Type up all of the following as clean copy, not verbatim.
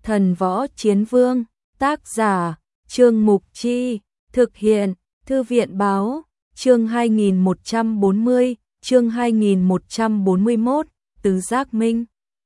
Thần Võ Chiến Vương, tác giả, Trương Mục Chi, thực hiện, Thư viện Báo, chương 2140, chương 2141, Tứ Giác Minh.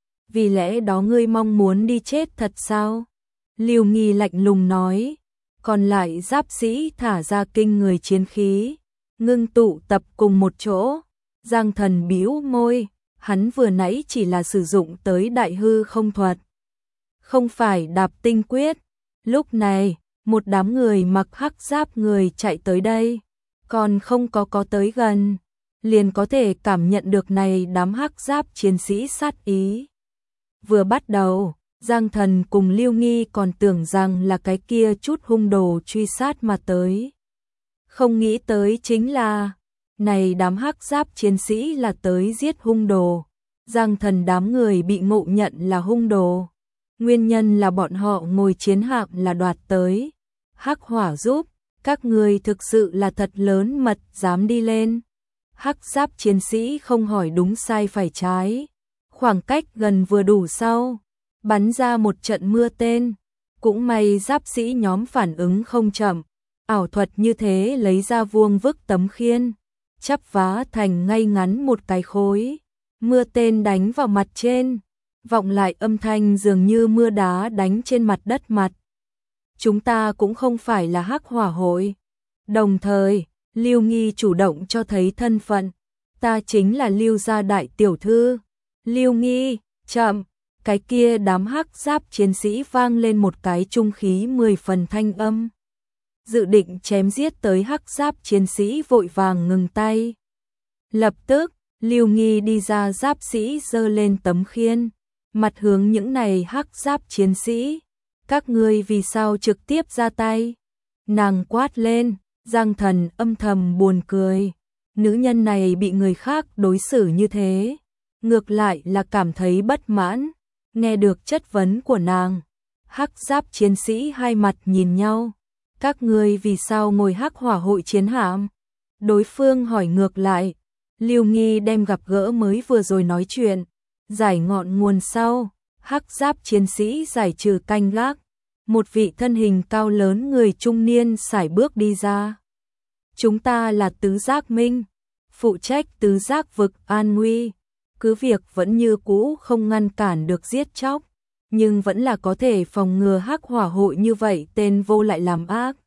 Vì lẽ đó ngươi mong muốn đi chết thật sao? Lưu Nghi lạnh lùng nói, còn lại giáp sĩ thả ra kinh người chiến khí, ngưng tụ tập cùng một chỗ. Giang Thần bĩu môi, hắn vừa nãy chỉ là sử dụng tới đại hư không thuật, không phải đạp tinh quyết. Lúc này, một đám người mặc hắc giáp người chạy tới đây, còn không có tới gần, liền có thể cảm nhận được này đám hắc giáp chiến sĩ sát ý. Vừa bắt đầu, Giang Thần cùng Lưu Nghi còn tưởng rằng là cái kia chút hung đồ truy sát mà tới. Không nghĩ tới chính là, này đám hắc giáp chiến sĩ là tới giết hung đồ. Giang Thần đám người bị ngộ nhận là hung đồ. Nguyên nhân là bọn họ ngồi chiến hạm là đoạt tới. Hắc Hỏa giúp, các người thực sự là thật lớn mật dám đi lên. Hắc giáp chiến sĩ không hỏi đúng sai phải trái. Khoảng cách gần vừa đủ sau, bắn ra một trận mưa tên. Cũng may giáp sĩ nhóm phản ứng không chậm. Ảo thuật như thế lấy ra vuông vức tấm khiên, chắp vá thành ngay ngắn một cái khối. Mưa tên đánh vào mặt trên, vọng lại âm thanh dường như mưa đá đánh trên mặt đất mặt. Chúng ta cũng không phải là Hắc Hỏa hội. Đồng thời, Lưu Nghi chủ động cho thấy thân phận. Ta chính là Lưu gia đại tiểu thư. Lưu Nghi, chậm. Cái kia đám hắc giáp chiến sĩ vang lên một cái trung khí 10 phần thanh âm. Dự định chém giết tới hắc giáp chiến sĩ vội vàng ngừng tay. Lập tức, Lưu Nghi đi ra, giáp sĩ giơ lên tấm khiên, mặt hướng những này hắc giáp chiến sĩ. Các ngươi vì sao trực tiếp ra tay? Nàng quát lên. Giang Thần âm thầm buồn cười. Nữ nhân này bị người khác đối xử như thế, ngược lại là cảm thấy bất mãn. Nghe được chất vấn của nàng, hắc giáp chiến sĩ hai mặt nhìn nhau. Các ngươi vì sao ngồi Hắc Hỏa hội chiến hạm? Đối phương hỏi ngược lại. Lưu Nghi đem gặp gỡ mới vừa rồi nói chuyện, giải ngọn nguồn sau. Hắc giáp chiến sĩ giải trừ canh gác. Một vị thân hình cao lớn người trung niên sải bước đi ra. Chúng ta là Tứ Giác Minh, phụ trách Tứ Giác vực an nguy. Cứ việc vẫn như cũ không ngăn cản được giết chóc, nhưng vẫn là có thể phòng ngừa Hắc Hỏa hội như vậy tên vô lại làm ác.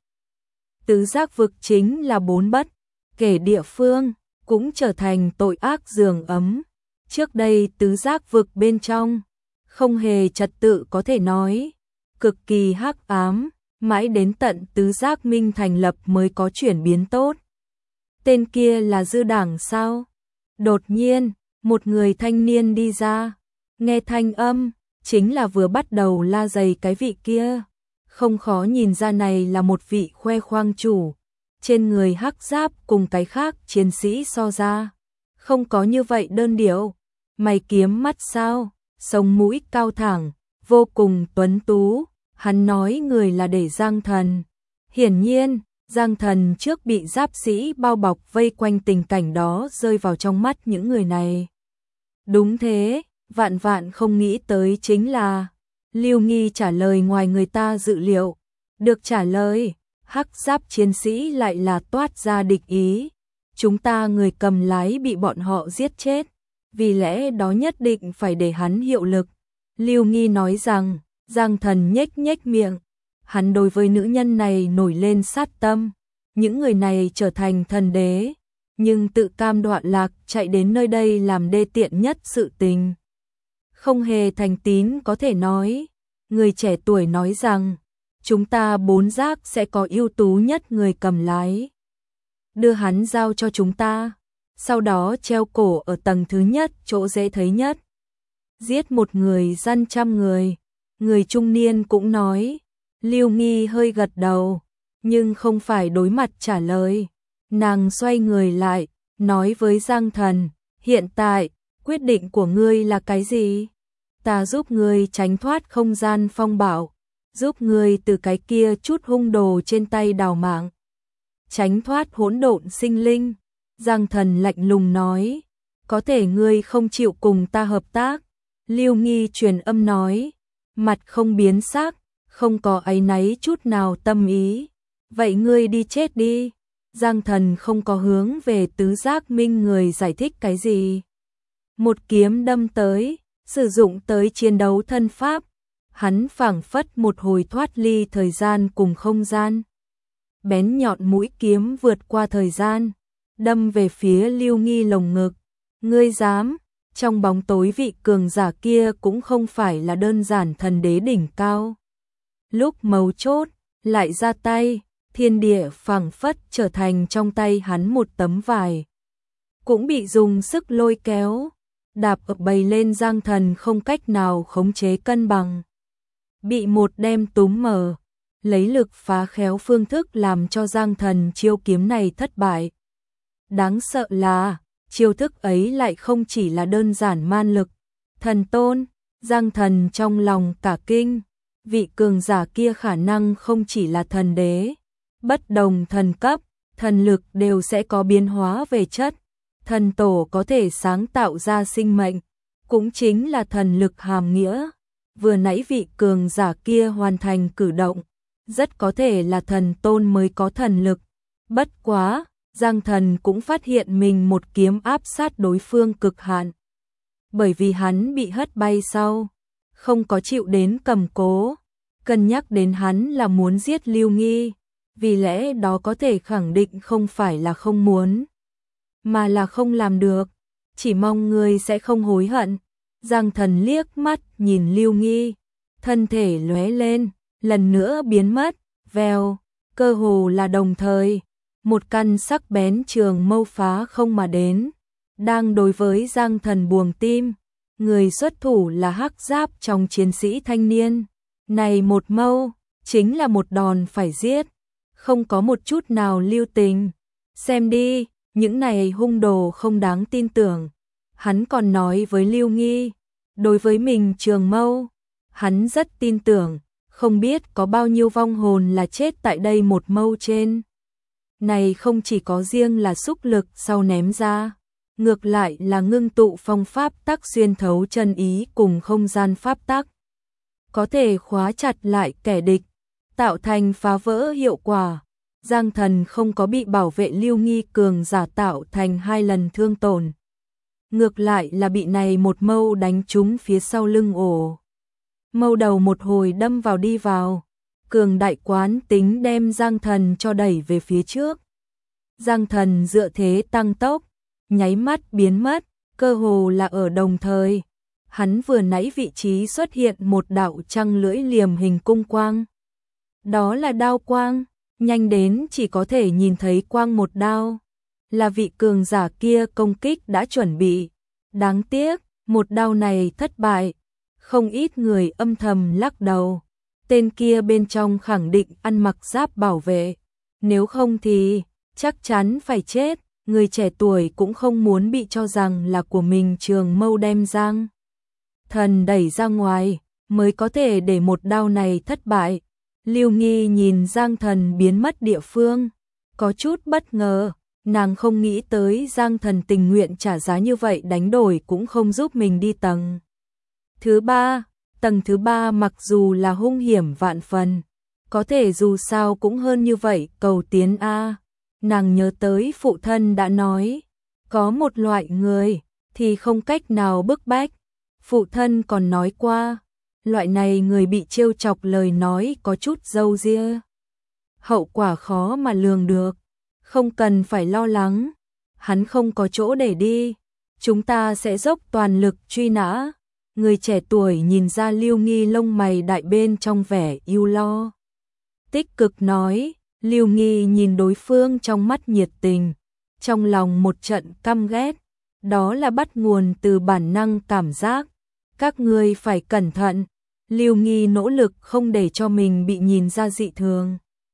Tứ Giác vực chính là bốn bất kể địa phương, cũng trở thành tội ác giường ấm. Trước đây Tứ Giác vực bên trong không hề trật tự có thể nói, cực kỳ hắc ám, mãi đến tận Tứ Giác Minh thành lập mới có chuyển biến tốt. Tên kia là Dư Đảng sao? Đột nhiên, một người thanh niên đi ra, nghe thanh âm, chính là vừa bắt đầu la giày cái vị kia. Không khó nhìn ra này là một vị khoe khoang chủ. Trên người hắc giáp cùng cái khác chiến sĩ so ra, không có như vậy đơn điệu. Mày kiếm mắt sao, sống mũi cao thẳng, vô cùng tuấn tú. Hắn nói người là để Giang Thần. Hiển nhiên, Giang Thần trước bị giáp sĩ bao bọc vây quanh, tình cảnh đó rơi vào trong mắt những người này. Đúng thế, vạn vạn không nghĩ tới chính là Lưu Nghi trả lời ngoài người ta dự liệu. Được trả lời, hắc giáp chiến sĩ lại là toát ra địch ý. Chúng ta người cầm lái bị bọn họ giết chết, vì lẽ đó nhất định phải để hắn hiệu lực. Lưu Nghi nói rằng. Giang Thần nhếch nhếch miệng. Hắn đối với nữ nhân này nổi lên sát tâm. Những người này trở thành thần đế, nhưng tự cam đoạn lạc chạy đến nơi đây làm đê tiện nhất sự tình. Không hề thành tín có thể nói. Người trẻ tuổi nói rằng, chúng ta bốn giác sẽ có ưu tú nhất người cầm lái. Đưa hắn giao cho chúng ta, sau đó treo cổ ở tầng thứ nhất, chỗ dễ thấy nhất. Giết một người dăn trăm người. Người trung niên cũng nói. Lưu Nghi hơi gật đầu, nhưng không phải đối mặt trả lời. Nàng xoay người lại, nói với Giang Thần, hiện tại, quyết định của ngươi là cái gì? Ta giúp ngươi tránh thoát không gian phong bạo, giúp ngươi từ cái kia chút hung đồ trên tay đào mạng, tránh thoát hỗn độn sinh linh. Giang Thần lạnh lùng nói, có thể ngươi không chịu cùng ta hợp tác. Lưu Nghi truyền âm nói, mặt không biến sắc, không có áy náy chút nào tâm ý. Vậy ngươi đi chết đi. Giang Thần không có hướng về tứ giác minh người giải thích cái gì. Một kiếm đâm tới, sử dụng tới chiến đấu thân pháp. Hắn phảng phất một hồi thoát ly thời gian cùng không gian. Bén nhọn mũi kiếm vượt qua thời gian, đâm về phía Lưu Nghi lồng ngực. Ngươi dám? Trong bóng tối vị cường giả kia cũng không phải là đơn giản thần đế đỉnh cao. Lúc mấu chốt, lại ra tay, thiên địa phảng phất trở thành trong tay hắn một tấm vải. Cũng bị dùng sức lôi kéo, đạp ập bầy lên. Giang Thần không cách nào khống chế cân bằng. Bị một đem túm mở, lấy lực phá khéo phương thức làm cho Giang Thần chiêu kiếm này thất bại. Đáng sợ là, chiêu thức ấy lại không chỉ là đơn giản man lực. Thần tôn, Giang Thần trong lòng cả kinh, vị cường giả kia khả năng không chỉ là thần đế. Bất đồng thần cấp, thần lực đều sẽ có biến hóa về chất. Thần tổ có thể sáng tạo ra sinh mệnh, cũng chính là thần lực hàm nghĩa. Vừa nãy vị cường giả kia hoàn thành cử động, rất có thể là thần tôn mới có thần lực. Bất quá, Giang Thần cũng phát hiện mình một kiếm áp sát đối phương cực hạn. Bởi vì hắn bị hất bay sau, không có chịu đến cầm cố, cân nhắc đến hắn là muốn giết Lưu Nghi, vì lẽ đó có thể khẳng định không phải là không muốn, mà là không làm được, chỉ mong ngươi sẽ không hối hận. Giang Thần liếc mắt nhìn Lưu Nghi, thân thể lóe lên, lần nữa biến mất, vèo, cơ hồ là đồng thời, một căn sắc bén trường mâu phá không mà đến, đang đối với Giang Thần buồng tim. Người xuất thủ là hắc giáp trong chiến sĩ thanh niên. Này một mâu, chính là một đòn phải giết, không có một chút nào lưu tình. Xem đi, những này hung đồ không đáng tin tưởng. Hắn còn nói với Lưu Nghi, đối với mình trường mâu, hắn rất tin tưởng, không biết có bao nhiêu vong hồn là chết tại đây một mâu trên. Này không chỉ có riêng là xúc lực sau ném ra, ngược lại là ngưng tụ phong pháp tắc xuyên thấu chân ý cùng không gian pháp tắc. Có thể khóa chặt lại kẻ địch, tạo thành phá vỡ hiệu quả. Giang Thần không có bị bảo vệ Lưu Nghi cường giả tạo thành 2 lần thương tổn. Ngược lại là bị này một mâu đánh trúng phía sau lưng ổ. Mâu đầu một hồi đâm vào đi vào. Cường đại quán tính đem Giang Thần cho đẩy về phía trước. Giang Thần dựa thế tăng tốc, nháy mắt biến mất, cơ hồ là ở đồng thời. Hắn vừa nãy vị trí xuất hiện một đạo trăng lưỡi liềm hình cung quang. Đó là đao quang, nhanh đến chỉ có thể nhìn thấy quang một đao. Là vị cường giả kia công kích đã chuẩn bị. Đáng tiếc, một đao này thất bại. Không ít người âm thầm lắc đầu. Tên kia bên trong khẳng định ăn mặc giáp bảo vệ. Nếu không thì chắc chắn phải chết. Người trẻ tuổi cũng không muốn bị cho rằng là của mình trường mâu đem Giang Thần đẩy ra ngoài, mới có thể để một đao này thất bại. Lưu Nghi nhìn Giang Thần biến mất địa phương, có chút bất ngờ, nàng không nghĩ tới Giang Thần tình nguyện trả giá như vậy đánh đổi cũng không giúp mình đi tầng thứ 3. Tầng thứ 3 mặc dù là hung hiểm vạn phần, có thể dù sao cũng hơn như vậy cầu tiến a. Nàng nhớ tới phụ thân đã nói, có một loại người thì không cách nào bức bách. Phụ thân còn nói qua, loại này người bị trêu chọc lời nói có chút dâu ria. Hậu quả khó mà lường được, không cần phải lo lắng, hắn không có chỗ để đi, chúng ta sẽ dốc toàn lực truy nã. Người trẻ tuổi nhìn ra Lưu Nghi lông mày đại bên trong vẻ ưu lo. Tích cực nói, Lưu Nghi nhìn đối phương trong mắt nhiệt tình, trong lòng một trận căm ghét, đó là bắt nguồn từ bản năng cảm giác. Các ngươi phải cẩn thận. Lưu Nghi nỗ lực không để cho mình bị nhìn ra dị thường.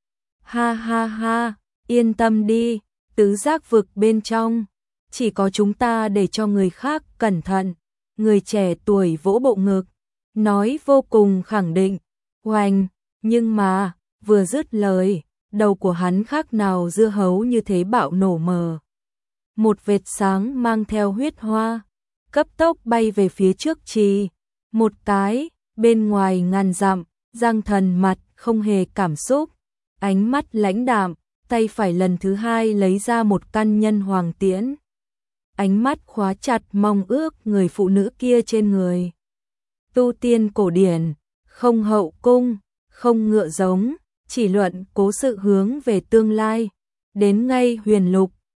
Ha ha ha, yên tâm đi, tứ giác vực bên trong, chỉ có chúng ta để cho người khác cẩn thận. Người trẻ tuổi vỗ bộ ngực, nói vô cùng khẳng định. Oanh, nhưng mà, vừa dứt lời, đầu của hắn khác nào dưa hấu như thế bạo nổ mờ. Một vệt sáng mang theo huyết hoa, cấp tốc bay về phía trước trì. Một cái, Bên ngoài ngàn dặm, Giang Thần mặt không hề cảm xúc, ánh mắt lãnh đạm, tay phải lần thứ hai lấy ra một căn nhân hoàng tiễn. Ánh mắt khóa chặt mong ước người phụ nữ kia trên người. Tu tiên cổ điển, không hậu cung, không ngựa giống, chỉ luận cố sự hướng về tương lai. Đến ngay huyền lục,